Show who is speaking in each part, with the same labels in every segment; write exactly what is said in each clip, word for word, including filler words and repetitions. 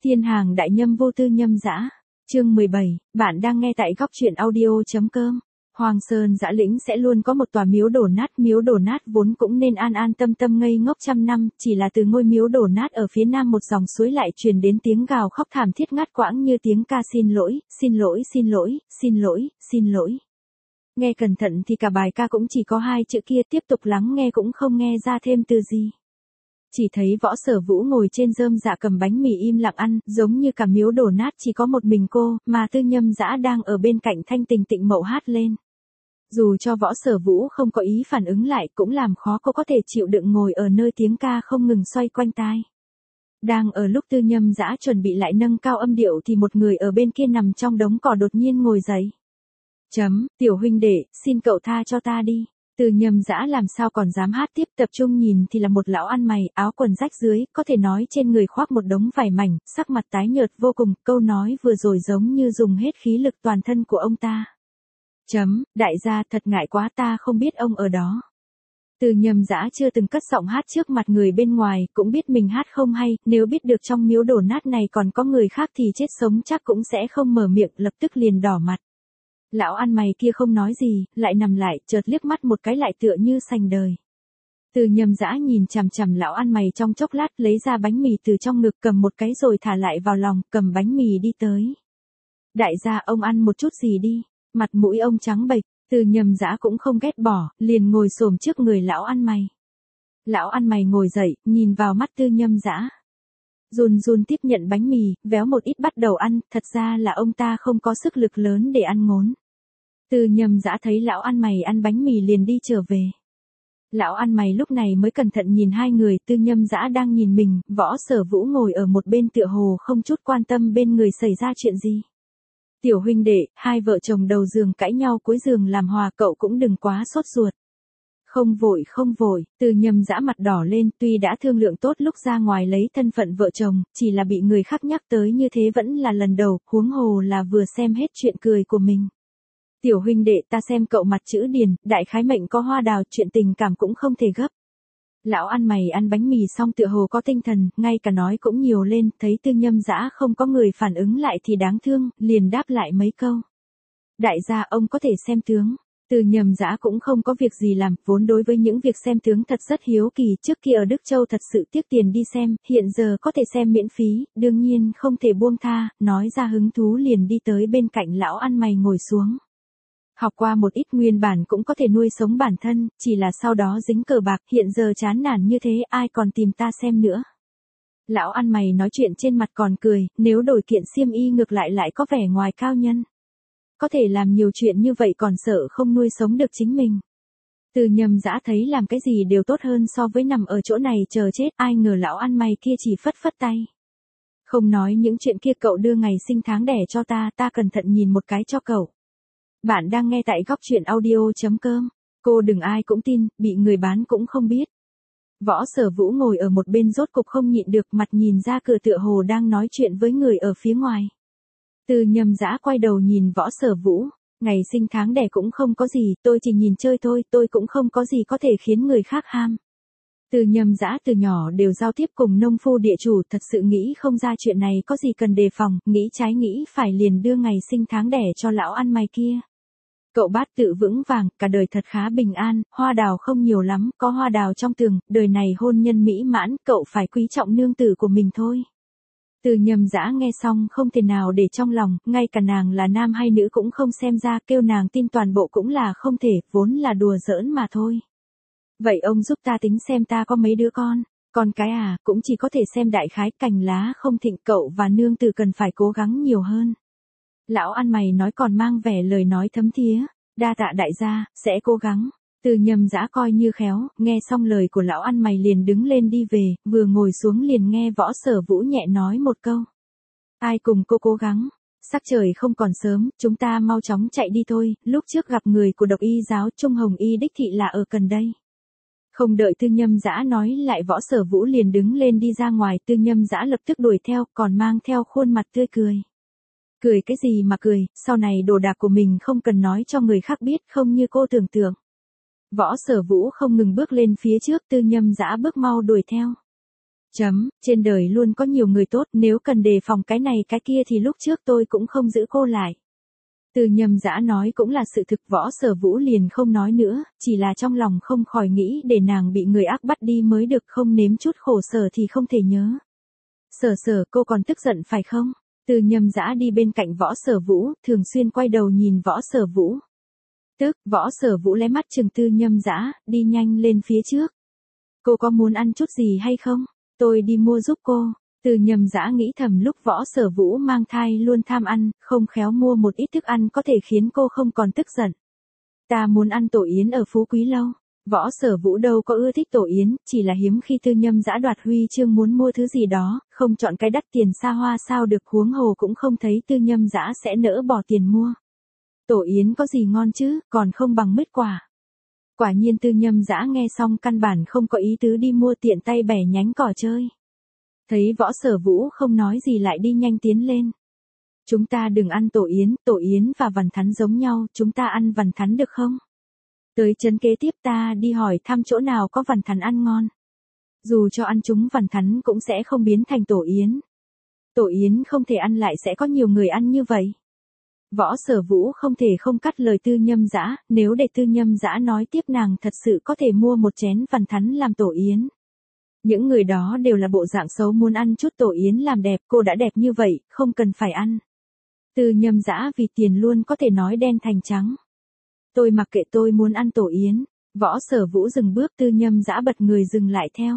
Speaker 1: Thiên hàng đại nhâm vô tư nhâm dã. Chương mười bảy, bạn đang nghe tại góc truyện audio.com. Hoàng Sơn Dã Lĩnh sẽ luôn có một tòa miếu đổ nát, miếu đổ nát vốn cũng nên an an tâm tâm ngây ngốc trăm năm, chỉ là từ ngôi miếu đổ nát ở phía nam một dòng suối lại truyền đến tiếng gào khóc thảm thiết ngắt quãng như tiếng ca xin lỗi, xin lỗi, xin lỗi, xin lỗi, xin lỗi. Nghe cẩn thận thì cả bài ca cũng chỉ có hai chữ kia, tiếp tục lắng nghe cũng không nghe ra thêm từ gì. Chỉ thấy Võ Sở Vũ ngồi trên rơm dạ cầm bánh mì im lặng ăn, giống như cả miếu đổ nát chỉ có một mình cô, mà Tư Nhâm Dã đang ở bên cạnh thanh tình tịnh mậu hát lên. Dù cho Võ Sở Vũ không có ý phản ứng lại cũng làm khó cô có thể chịu đựng ngồi ở nơi tiếng ca không ngừng xoay quanh tai. Đang ở lúc Tư Nhâm Dã chuẩn bị lại nâng cao âm điệu thì một người ở bên kia nằm trong đống cỏ đột nhiên ngồi dậy. Chấm, tiểu huynh đệ, xin cậu tha cho ta đi. Tư Nhâm Dã làm sao còn dám hát tiếp, tập trung nhìn thì là một lão ăn mày, áo quần rách dưới, có thể nói trên người khoác một đống vải mảnh, sắc mặt tái nhợt vô cùng, câu nói vừa rồi giống như dùng hết khí lực toàn thân của ông ta. Chấm, đại gia thật ngại quá, ta không biết ông ở đó. Tư Nhâm Dã chưa từng cất giọng hát trước mặt người bên ngoài, cũng biết mình hát không hay, nếu biết được trong miếu đổ nát này còn có người khác thì chết sống chắc cũng sẽ không mở miệng, lập tức liền đỏ mặt. Lão ăn mày kia không nói gì, lại nằm lại, chợt liếc mắt một cái lại tựa như sành đời. Tư Nhâm Dã nhìn chằm chằm lão ăn mày trong chốc lát, lấy ra bánh mì từ trong ngực cầm một cái rồi thả lại vào lòng, cầm bánh mì đi tới. Đại gia ông ăn một chút gì đi, mặt mũi ông trắng bệch, Tư Nhâm Dã cũng không ghét bỏ, liền ngồi xổm trước người lão ăn mày. Lão ăn mày ngồi dậy, nhìn vào mắt Tư Nhâm Dã. Run run tiếp nhận bánh mì, véo một ít bắt đầu ăn, thật ra là ông ta không có sức lực lớn để ăn ngốn. Tư Nhâm Dã thấy lão ăn mày ăn bánh mì liền đi trở về. Lão ăn mày lúc này mới cẩn thận nhìn hai người, Tư Nhâm Dã đang nhìn mình, Võ Sở Vũ ngồi ở một bên tựa hồ không chút quan tâm bên người xảy ra chuyện gì. Tiểu huynh đệ, hai vợ chồng đầu giường cãi nhau cuối giường làm hòa, cậu cũng đừng quá sốt ruột. Không vội không vội, Tư Nhâm Dã mặt đỏ lên, tuy đã thương lượng tốt lúc ra ngoài lấy thân phận vợ chồng, chỉ là bị người khác nhắc tới như thế vẫn là lần đầu, huống hồ là vừa xem hết chuyện cười của mình. Tiểu huynh đệ, ta xem cậu mặt chữ điền, đại khái mệnh có hoa đào, chuyện tình cảm cũng không thể gấp. Lão ăn mày ăn bánh mì xong tựa hồ có tinh thần, ngay cả nói cũng nhiều lên, thấy Tư Nhâm Dã không có người phản ứng lại thì đáng thương, liền đáp lại mấy câu. Đại gia ông có thể xem tướng. Tư Nhâm Dã cũng không có việc gì làm, vốn đối với những việc xem tướng thật rất hiếu kỳ, trước kia ở Đức Châu thật sự tiếc tiền đi xem, hiện giờ có thể xem miễn phí, đương nhiên không thể buông tha, nói ra hứng thú liền đi tới bên cạnh lão ăn mày ngồi xuống. Học qua một ít nguyên bản cũng có thể nuôi sống bản thân, chỉ là sau đó dính cờ bạc, hiện giờ chán nản như thế ai còn tìm ta xem nữa. Lão ăn mày nói chuyện trên mặt còn cười, nếu đổi kiện xiêm y ngược lại lại có vẻ ngoài cao nhân. Có thể làm nhiều chuyện như vậy còn sợ không nuôi sống được chính mình. Tư Nhâm Dã thấy làm cái gì đều tốt hơn so với nằm ở chỗ này chờ chết, ai ngờ lão ăn mày kia chỉ phất phất tay. Không nói những chuyện kia, cậu đưa ngày sinh tháng đẻ cho ta, ta cẩn thận nhìn một cái cho cậu. Bạn đang nghe tại góc truyện audio.com. Cô đừng ai cũng tin, bị người bán cũng không biết. Võ Sở Vũ ngồi ở một bên rốt cục không nhịn được, mặt nhìn ra cửa tựa hồ đang nói chuyện với người ở phía ngoài. Tư Nhâm Dã quay đầu nhìn Võ Sở Vũ, ngày sinh tháng đẻ cũng không có gì, tôi chỉ nhìn chơi thôi, tôi cũng không có gì có thể khiến người khác ham. Tư Nhâm Dã từ nhỏ đều giao tiếp cùng nông phu địa chủ, thật sự nghĩ không ra chuyện này có gì cần đề phòng, nghĩ trái nghĩ phải liền đưa ngày sinh tháng đẻ cho lão ăn mày kia. Cậu bát tự vững vàng, cả đời thật khá bình an, hoa đào không nhiều lắm, có hoa đào trong tường, đời này hôn nhân mỹ mãn, cậu phải quý trọng nương tử của mình thôi. Tư Nhâm Dã nghe xong không thể nào để trong lòng, ngay cả nàng là nam hay nữ cũng không xem ra, kêu nàng tin toàn bộ cũng là không thể, vốn là đùa giỡn mà thôi. Vậy ông giúp ta tính xem ta có mấy đứa con, con cái à, cũng chỉ có thể xem đại khái, cành lá không thịnh, cậu và nương tử cần phải cố gắng nhiều hơn. Lão ăn mày nói còn mang vẻ lời nói thấm thía, đa tạ đại gia, sẽ cố gắng. Tư Nhâm Dã coi như khéo, nghe xong lời của lão ăn mày liền đứng lên đi về, vừa ngồi xuống liền nghe Võ Sở Vũ nhẹ nói một câu. Ai cùng cô cố gắng, sắc trời không còn sớm, chúng ta mau chóng chạy đi thôi, lúc trước gặp người của độc y giáo Trung Hồng Y đích thị là ở gần đây. Không đợi Tư Nhâm Dã nói lại Võ Sở Vũ liền đứng lên đi ra ngoài, Tư Nhâm Dã lập tức đuổi theo, còn mang theo khuôn mặt tươi cười. Cười cái gì mà cười, sau này đồ đạc của mình không cần nói cho người khác biết, không như cô tưởng tượng. Võ Sở Vũ không ngừng bước lên phía trước, Tư Nhâm Dã bước mau đuổi theo. Chấm, trên đời luôn có nhiều người tốt, nếu cần đề phòng cái này cái kia thì lúc trước tôi cũng không giữ cô lại. Từ Nhâm Dã nói cũng là sự thực, Võ Sở Vũ liền không nói nữa, chỉ là trong lòng không khỏi nghĩ để nàng bị người ác bắt đi mới được, không nếm chút khổ sở thì không thể nhớ. Sở Sở, cô còn tức giận phải không? Từ Nhâm Dã đi bên cạnh Võ Sở Vũ, thường xuyên quay đầu nhìn Võ Sở Vũ. Tức, Võ Sở Vũ lé mắt trừng Từ Nhâm Dã, đi nhanh lên phía trước. Cô có muốn ăn chút gì hay không? Tôi đi mua giúp cô. Từ Nhâm Dã nghĩ thầm lúc Võ Sở Vũ mang thai luôn tham ăn, không khéo mua một ít thức ăn có thể khiến cô không còn tức giận. Ta muốn ăn tổ yến ở Phú Quý Lâu. Võ Sở Vũ đâu có ưa thích tổ yến, chỉ là hiếm khi Từ Nhâm Dã đoạt huy chương muốn mua thứ gì đó, không chọn cái đắt tiền xa hoa sao được, huống hồ cũng không thấy Từ Nhâm Dã sẽ nỡ bỏ tiền mua. Tổ yến có gì ngon chứ, còn không bằng mứt quả. Quả nhiên Từ Nhâm Dã nghe xong căn bản không có ý tứ đi mua, tiện tay bẻ nhánh cỏ chơi. Thấy Võ Sở Vũ không nói gì lại đi nhanh tiến lên. Chúng ta đừng ăn tổ yến, tổ yến và vằn thắn giống nhau, chúng ta ăn vằn thắn được không? Tới chấn kế tiếp ta đi hỏi thăm chỗ nào có vằn thắn ăn ngon. Dù cho ăn chúng vằn thắn cũng sẽ không biến thành tổ yến. Tổ yến không thể ăn lại sẽ có nhiều người ăn như vậy. Võ Sở Vũ không thể không cắt lời Từ Nhâm Dã, nếu để Từ Nhâm Dã nói tiếp nàng thật sự có thể mua một chén vằn thắn làm tổ yến. Những người đó đều là bộ dạng xấu muốn ăn chút tổ yến làm đẹp, cô đã đẹp như vậy, không cần phải ăn. Từ Nhâm Dã vì tiền luôn có thể nói đen thành trắng. Tôi mặc kệ, tôi muốn ăn tổ yến. Võ Sở Vũ dừng bước, Từ Nhâm Dã bật người dừng lại theo.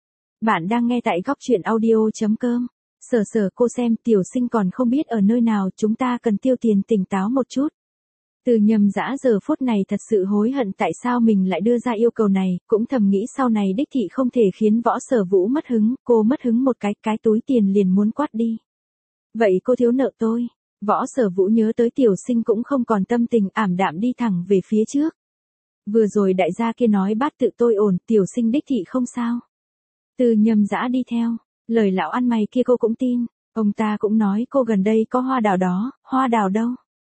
Speaker 1: Bạn đang nghe tại góc truyện audio chấm com. Sở Sở, cô xem tiểu sinh còn không biết ở nơi nào, chúng ta cần tiêu tiền, tỉnh táo một chút. Từ Nhâm Dã giờ phút này thật sự hối hận tại sao mình lại đưa ra yêu cầu này, cũng thầm nghĩ sau này đích thị không thể khiến Võ Sở Vũ mất hứng, cô mất hứng một cái, cái túi tiền liền muốn quát đi. Vậy cô thiếu nợ tôi. Võ Sở Vũ nhớ tới tiểu sinh cũng không còn tâm tình, ảm đạm đi thẳng về phía trước. Vừa rồi đại gia kia nói bát tự tôi ổn, tiểu sinh đích thị không sao. Từ Nhâm Dã đi theo, lời lão ăn mày kia cô cũng tin, ông ta cũng nói cô gần đây có hoa đào đó, hoa đào đâu.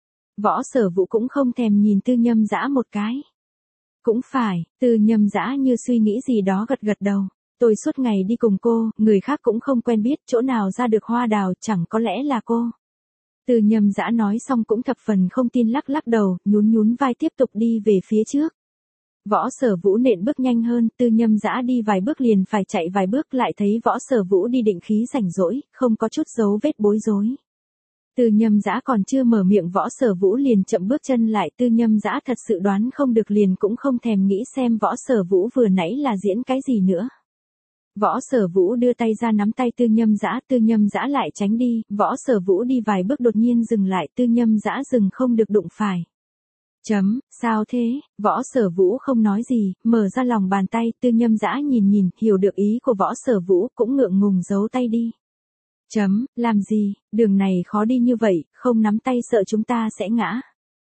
Speaker 1: Võ Sở Vũ cũng không thèm nhìn Từ Nhâm Dã một cái. Cũng phải, Từ Nhâm Dã như suy nghĩ gì đó gật gật đầu. Tôi suốt ngày đi cùng cô, người khác cũng không quen biết chỗ nào ra được hoa đào, chẳng có lẽ là cô. Từ Nhâm Dã nói xong cũng thập phần không tin, lắc lắc đầu, nhún nhún vai tiếp tục đi về phía trước. Võ Sở Vũ nện bước nhanh hơn, Từ Nhâm Dã đi vài bước liền phải chạy vài bước, lại thấy Võ Sở Vũ đi định khí rảnh rỗi, không có chút dấu vết bối rối. Từ Nhâm Dã còn chưa mở miệng Võ Sở Vũ liền chậm bước chân lại, Từ Nhâm Dã thật sự đoán không được liền cũng không thèm nghĩ xem Võ Sở Vũ vừa nãy là diễn cái gì nữa. Võ Sở Vũ đưa tay ra nắm tay Từ Nhâm Dã, Từ Nhâm Dã lại tránh đi, Võ Sở Vũ đi vài bước đột nhiên dừng lại, Từ Nhâm Dã dừng không được đụng phải. Chấm, sao thế? Võ Sở Vũ không nói gì, mở ra lòng bàn tay, Từ Nhâm Dã nhìn nhìn, hiểu được ý của Võ Sở Vũ, cũng ngượng ngùng giấu tay đi. Chấm, làm gì, đường này khó đi như vậy, không nắm tay sợ chúng ta sẽ ngã.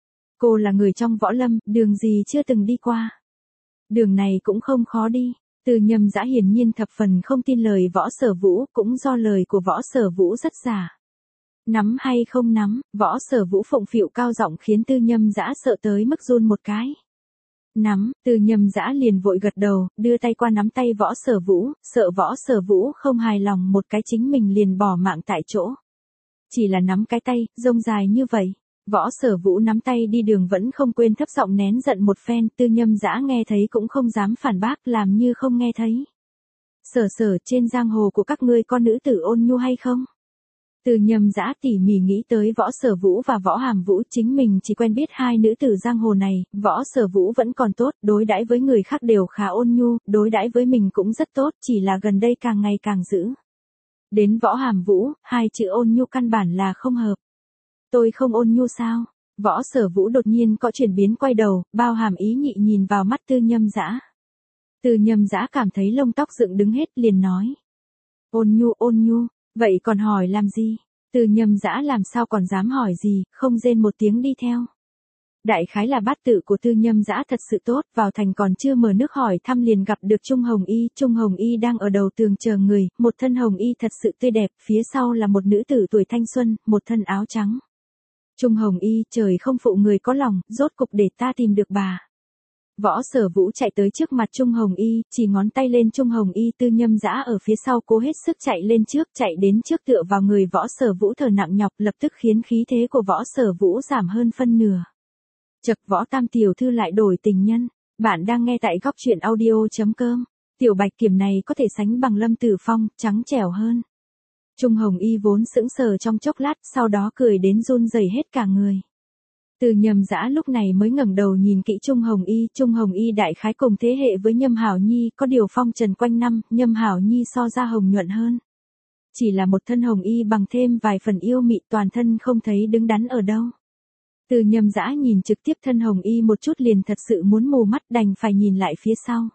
Speaker 1: Cô là người trong võ lâm, đường gì chưa từng đi qua. Đường này cũng không khó đi. Từ Nhâm Dã hiển nhiên thập phần không tin lời Võ Sở Vũ, cũng do lời của Võ Sở Vũ rất giả. Nắm hay không nắm, Võ Sở Vũ phụng phịu cao giọng khiến Từ Nhâm Dã sợ tới mức run một cái. Nắm, Từ Nhâm Dã liền vội gật đầu, đưa tay qua nắm tay Võ Sở Vũ, sợ Võ Sở Vũ không hài lòng một cái chính mình liền bỏ mạng tại chỗ. Chỉ là nắm cái tay, rông dài như vậy. Võ Sở Vũ nắm tay đi đường vẫn không quên thấp giọng nén giận một phen, Từ Nhâm Dã nghe thấy cũng không dám phản bác, làm như không nghe thấy. Sở Sở, trên giang hồ của các ngươi có nữ tử ôn nhu hay không? Từ Nhâm Dã tỉ mỉ nghĩ tới Võ Sở Vũ và Võ Hàm Vũ, chính mình chỉ quen biết hai nữ tử giang hồ này, Võ Sở Vũ vẫn còn tốt, đối đãi với người khác đều khá ôn nhu, đối đãi với mình cũng rất tốt, chỉ là gần đây càng ngày càng dữ. Đến Võ Hàm Vũ, hai chữ ôn nhu căn bản là không hợp. Tôi không ôn nhu sao? Võ Sở Vũ đột nhiên có chuyển biến, quay đầu, bao hàm ý nhị nhìn vào mắt Từ Nhâm Dã. Từ Nhâm Dã cảm thấy lông tóc dựng đứng hết, liền nói. Ôn nhu, ôn nhu, vậy còn hỏi làm gì? Từ Nhâm Dã làm sao còn dám hỏi gì, không rên một tiếng đi theo. Đại khái là bát tự của Từ Nhâm Dã thật sự tốt, vào thành còn chưa mở nước hỏi thăm liền gặp được Trung Hồng Y, Trung Hồng Y đang ở đầu tường chờ người, một thân hồng y thật sự tươi đẹp, phía sau là một nữ tử tuổi thanh xuân, một thân áo trắng. Trung Hồng Y, trời không phụ người có lòng, rốt cục để ta tìm được bà. Võ Sở Vũ chạy tới trước mặt Trung Hồng Y, chỉ ngón tay lên Trung Hồng Y, Tư Nhâm Dã ở phía sau cố hết sức chạy lên trước, chạy đến trước tựa vào người Võ Sở Vũ thở nặng nhọc, lập tức khiến khí thế của Võ Sở Vũ giảm hơn phân nửa. Chậc, Võ Tam tiểu thư lại đổi tình nhân. Bạn đang nghe tại góc truyện audio chấm com. Tiểu Bạch Kiểm này có thể sánh bằng Lâm Tử Phong, trắng trẻo hơn. Trung Hồng Y vốn sững sờ trong chốc lát, sau đó cười đến run rẩy hết cả người. Từ Nhâm Dã lúc này mới ngẩng đầu nhìn kỹ Trung Hồng Y, Trung Hồng Y đại khái cùng thế hệ với Nhâm Hảo Nhi, có điều phong trần quanh năm, Nhâm Hảo Nhi so ra hồng nhuận hơn. Chỉ là một thân Hồng Y bằng thêm vài phần yêu mị, toàn thân không thấy đứng đắn ở đâu. Từ Nhâm Dã nhìn trực tiếp thân Hồng Y một chút liền thật sự muốn mù mắt, đành phải nhìn lại phía sau.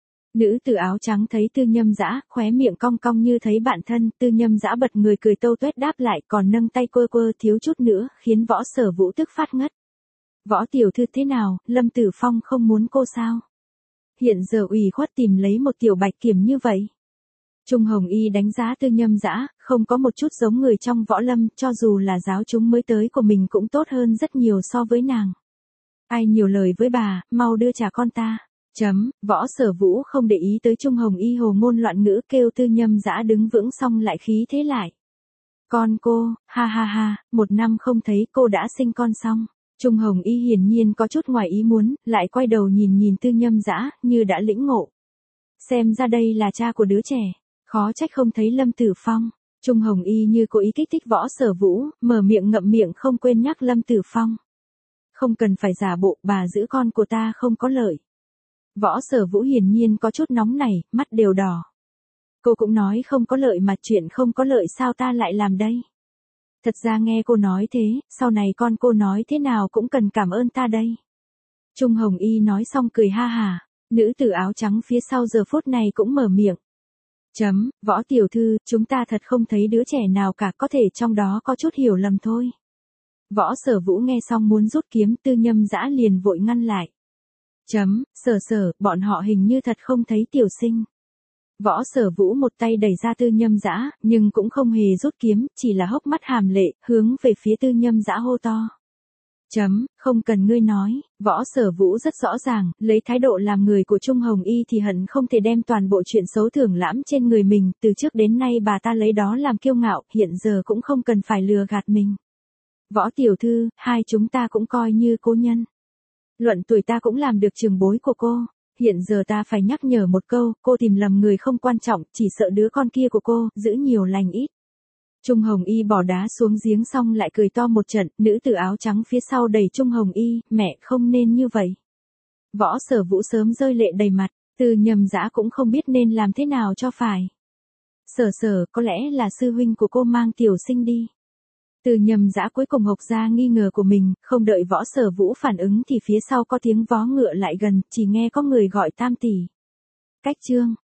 Speaker 1: Nữ tử áo trắng thấy Tư Nhâm Dã, khóe miệng cong cong như thấy bạn thân, Tư Nhâm Dã bật người cười tâu tuét đáp lại, còn nâng tay quơ quơ thiếu chút nữa, khiến Võ Sở Vũ tức phát ngất. Võ tiểu thư thế nào, Lâm Tử Phong không muốn cô sao? Hiện giờ ủy khuất tìm lấy một tiểu Bạch Kiểm như vậy. Trung Hồng Y đánh giá Tư Nhâm Dã, không có một chút giống người trong võ lâm, cho dù là giáo chúng mới tới của mình cũng tốt hơn rất nhiều so với nàng. Ai nhiều lời với bà, mau đưa trả con ta. Chấm, Võ Sở Vũ không để ý tới Trung Hồng Y hồ ngôn loạn ngữ, kêu Tư Nhâm Dã đứng vững xong lại khí thế lại. Con cô, ha ha ha, một năm không thấy cô đã sinh con xong. Trung Hồng Y hiển nhiên có chút ngoài ý muốn, lại quay đầu nhìn nhìn Tư Nhâm Dã, như đã lĩnh ngộ. Xem ra đây là cha của đứa trẻ, khó trách không thấy Lâm Tử Phong. Trung Hồng Y như cố ý kích thích Võ Sở Vũ, mở miệng ngậm miệng không quên nhắc Lâm Tử Phong. Không cần phải giả bộ, bà giữ con của ta không có lợi. Võ Sở Vũ hiển nhiên có chút nóng này, mắt đều đỏ. Cô cũng nói không có lợi mà, chuyện không có lợi sao ta lại làm đây? Thật ra nghe cô nói thế, sau này con cô nói thế nào cũng cần cảm ơn ta đây. Trung Hồng Y nói xong cười ha hà, nữ tử áo trắng phía sau giờ phút này cũng mở miệng. Chấm, Võ tiểu thư, chúng ta thật không thấy đứa trẻ nào cả, có thể trong đó có chút hiểu lầm thôi. Võ Sở Vũ nghe xong muốn rút kiếm, Tư Nhâm Dã liền vội ngăn lại. Chấm, Sở Sở, bọn họ hình như thật không thấy tiểu sinh. Võ Sở Vũ một tay đẩy ra Tư Nhâm Dã, nhưng cũng không hề rút kiếm, chỉ là hốc mắt hàm lệ, hướng về phía Tư Nhâm Dã hô to. Chấm, không cần ngươi nói, Võ Sở Vũ rất rõ ràng, lấy thái độ làm người của Trung Hồng Y thì hận không thể đem toàn bộ chuyện xấu thưởng lãm trên người mình, từ trước đến nay bà ta lấy đó làm kiêu ngạo, hiện giờ cũng không cần phải lừa gạt mình. Võ tiểu thư, hai chúng ta cũng coi như cố nhân. Luận tuổi ta cũng làm được trường bối của cô. Hiện giờ ta phải nhắc nhở một câu, cô tìm lầm người không quan trọng, chỉ sợ đứa con kia của cô, giữ nhiều lành ít. Trung Hồng Y bỏ đá xuống giếng xong lại cười to một trận, nữ tử áo trắng phía sau đẩy Trung Hồng Y, mẹ không nên như vậy. Võ Sở Vũ sớm rơi lệ đầy mặt, Tư Nhâm Dã cũng không biết nên làm thế nào cho phải. Sở Sở, có lẽ là sư huynh của cô mang tiểu sinh đi. Tư Nhâm Dã cuối cùng hộc ra nghi ngờ của mình, không đợi Võ Sở Vũ phản ứng thì phía sau có tiếng vó ngựa lại gần, chỉ nghe có người gọi Tam tỷ. Cách chương